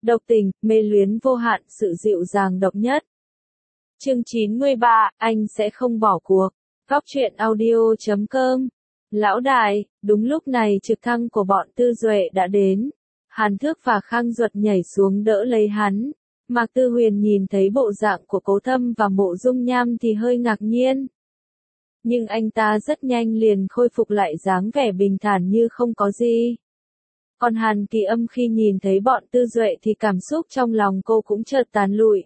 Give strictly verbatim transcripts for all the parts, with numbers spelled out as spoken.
độc tình, mê luyến vô hạn, sự dịu dàng độc nhất. Chương chín mươi ba, anh sẽ không bỏ cuộc. Góc truyện audio chấm com. Lão đại, đúng lúc này trực thăng của bọn Tư Duệ đã đến. Hàn Thước và Khang Duật nhảy xuống đỡ lấy hắn. Mạc Tư Huyền nhìn thấy bộ dạng của Cố Thâm và Mộ Dung Nham thì hơi ngạc nhiên. Nhưng anh ta rất nhanh liền khôi phục lại dáng vẻ bình thản như không có gì. Còn Hàn Kỳ Âm khi nhìn thấy bọn Tư Duệ thì cảm xúc trong lòng cô cũng chợt tàn lụi.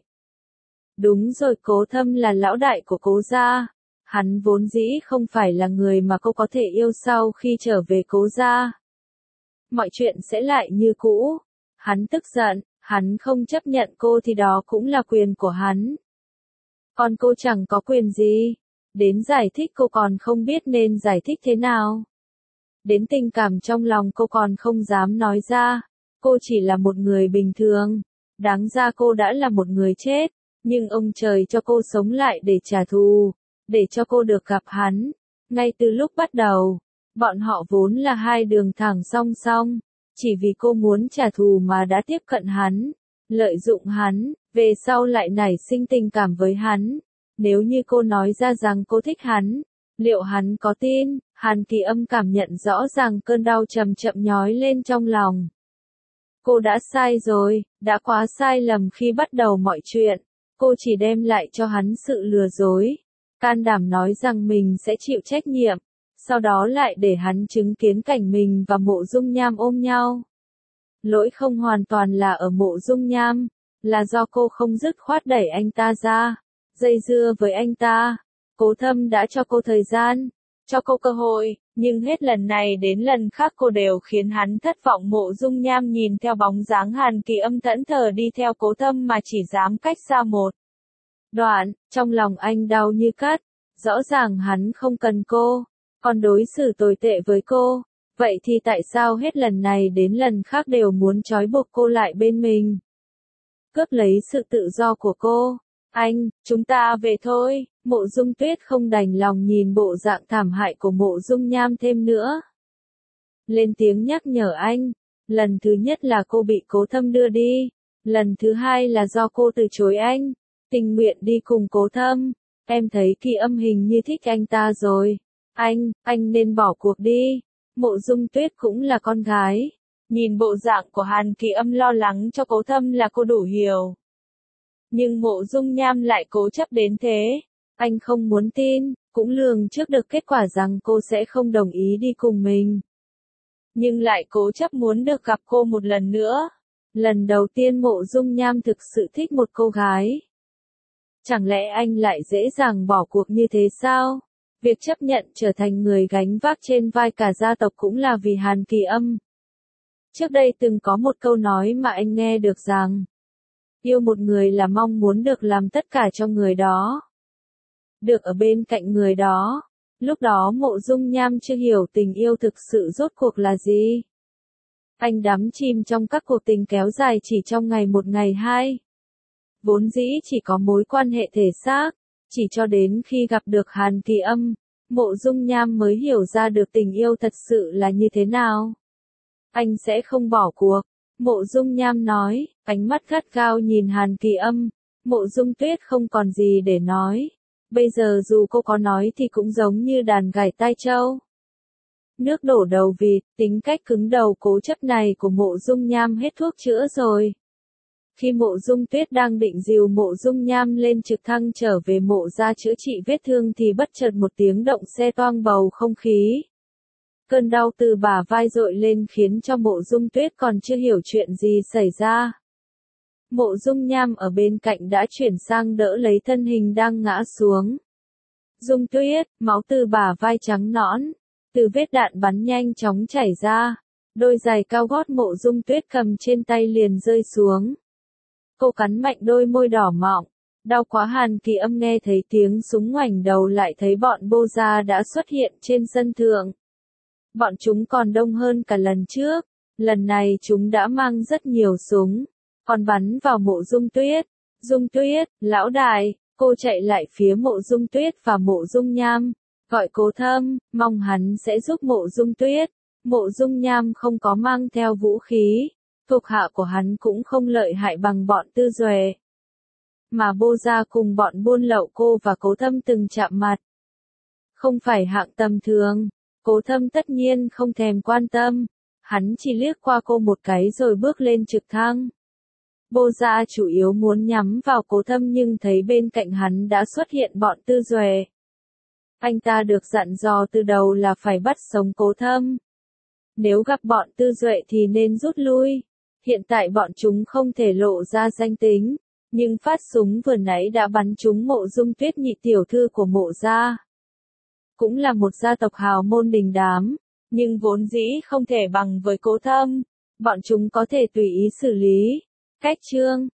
Đúng rồi, Cố Thâm là lão đại của Cố gia. Hắn vốn dĩ không phải là người mà cô có thể yêu sau khi trở về Cố gia. Mọi chuyện sẽ lại như cũ. Hắn tức giận, hắn không chấp nhận cô thì đó cũng là quyền của hắn. Còn cô chẳng có quyền gì. Đến giải thích cô còn không biết nên giải thích thế nào. Đến tình cảm trong lòng cô còn không dám nói ra. Cô chỉ là một người bình thường. Đáng ra cô đã là một người chết. Nhưng ông trời cho cô sống lại để trả thù. Để cho cô được gặp hắn. Ngay từ lúc bắt đầu. Bọn họ vốn là hai đường thẳng song song. Chỉ vì cô muốn trả thù mà đã tiếp cận hắn. Lợi dụng hắn. Về sau lại nảy sinh tình cảm với hắn. Nếu như cô nói ra rằng cô thích hắn. Liệu hắn có tin? Hàn Kỳ Âm cảm nhận rõ ràng cơn đau chậm chậm nhói lên trong lòng. Cô đã sai rồi, đã quá sai lầm khi bắt đầu mọi chuyện. Cô chỉ đem lại cho hắn sự lừa dối. Can đảm nói rằng mình sẽ chịu trách nhiệm. Sau đó lại để hắn chứng kiến cảnh mình và Mộ Dung Nham ôm nhau. Lỗi không hoàn toàn là ở Mộ Dung Nham. Là do cô không dứt khoát đẩy anh ta ra. Dây dưa với anh ta. Cố Thâm đã cho cô thời gian. Cho cô cơ hội. Nhưng hết lần này đến lần khác cô đều khiến hắn thất vọng. Mộ Dung Nham nhìn theo bóng dáng Hàn Kỳ Âm thẫn thờ đi theo Cố Thâm mà chỉ dám cách xa một đoạn, trong lòng anh đau như cắt. Rõ ràng hắn không cần cô, còn đối xử tồi tệ với cô. Vậy thì tại sao hết lần này đến lần khác đều muốn trói buộc cô lại bên mình? Cướp lấy sự tự do của cô. Anh, chúng ta về thôi. Mộ Dung Tuyết không đành lòng nhìn bộ dạng thảm hại của Mộ Dung Nham thêm nữa. Lên tiếng nhắc nhở anh. Lần thứ nhất là cô bị Cố Thâm đưa đi. Lần thứ hai là do cô từ chối anh. Tình nguyện đi cùng Cố Thâm. Em thấy Kỳ Âm hình như thích anh ta rồi. Anh, anh nên bỏ cuộc đi. Mộ Dung Tuyết cũng là con gái. Nhìn bộ dạng của Hàn Kỳ Âm lo lắng cho Cố Thâm là cô đủ hiểu. Nhưng Mộ Dung Nham lại cố chấp đến thế. Anh không muốn tin, cũng lường trước được kết quả rằng cô sẽ không đồng ý đi cùng mình. Nhưng lại cố chấp muốn được gặp cô một lần nữa. Lần đầu tiên Mộ Dung Nham thực sự thích một cô gái. Chẳng lẽ anh lại dễ dàng bỏ cuộc như thế sao? Việc chấp nhận trở thành người gánh vác trên vai cả gia tộc cũng là vì Hàn Kỳ Âm. Trước đây từng có một câu nói mà anh nghe được rằng, yêu một người là mong muốn được làm tất cả cho người đó. Được ở bên cạnh người đó. Lúc đó Mộ Dung Nham chưa hiểu tình yêu thực sự rốt cuộc là gì. Anh đắm chìm trong các cuộc tình kéo dài chỉ trong ngày một ngày hai. Vốn dĩ chỉ có mối quan hệ thể xác. Chỉ cho đến khi gặp được Hàn Kỳ Âm, Mộ Dung Nham mới hiểu ra được tình yêu thật sự là như thế nào. Anh sẽ không bỏ cuộc. Mộ Dung Nham nói, ánh mắt gắt gao nhìn Hàn Kỳ Âm. Mộ Dung Tuyết không còn gì để nói. Bây giờ dù cô có nói thì cũng giống như đàn gảy tai trâu. Nước đổ đầu vịt, tính cách cứng đầu cố chấp này của Mộ Dung Nham hết thuốc chữa rồi. Khi Mộ Dung Tuyết đang định dìu Mộ Dung Nham lên trực thăng trở về Mộ gia chữa trị vết thương thì bất chợt một tiếng động xe toang bầu không khí. Cơn đau từ bả vai dội lên khiến cho Mộ Dung Tuyết còn chưa hiểu chuyện gì xảy ra. Mộ Dung Nham ở bên cạnh đã chuyển sang đỡ lấy thân hình đang ngã xuống. Dung Tuyết, máu từ bả vai trắng nõn, từ vết đạn bắn nhanh chóng chảy ra. Đôi giày cao gót Mộ Dung Tuyết cầm trên tay liền rơi xuống. Cô cắn mạnh đôi môi đỏ mọng. Đau quá. Hàn Kỳ Âm nghe thấy tiếng súng ngoảnh đầu lại thấy bọn Bô Gia đã xuất hiện trên sân thượng. Bọn chúng còn đông hơn cả lần trước. Lần này chúng đã mang rất nhiều súng. Còn bắn vào Mộ Dung Tuyết. Dung Tuyết, lão đại. Cô chạy lại phía Mộ Dung Tuyết và Mộ Dung Nham. Gọi Cố Thâm, mong hắn sẽ giúp Mộ Dung Tuyết. Mộ Dung Nham không có mang theo vũ khí. thuộc hạ của hắn cũng không lợi hại bằng bọn Tư Duệ. Mà Bô Gia cùng bọn buôn lậu cô và Cố Thâm từng chạm mặt. Không phải hạng tầm thường, Cố Thâm tất nhiên không thèm quan tâm, hắn chỉ liếc qua cô một cái rồi bước lên trực thăng. Bô Gia chủ yếu muốn nhắm vào Cố Thâm nhưng thấy bên cạnh hắn đã xuất hiện bọn Tư Duệ. Anh ta được dặn dò từ đầu là phải bắt sống Cố Thâm. Nếu gặp bọn Tư Duệ thì nên rút lui. Hiện tại bọn chúng không thể lộ ra danh tính, nhưng phát súng vừa nãy đã bắn trúng Mộ Dung Tuyết nhị tiểu thư của Mộ Gia. Cũng là một gia tộc hào môn đình đám, nhưng vốn dĩ không thể bằng với Cố Thâm. Bọn chúng có thể tùy ý xử lý. Cách chương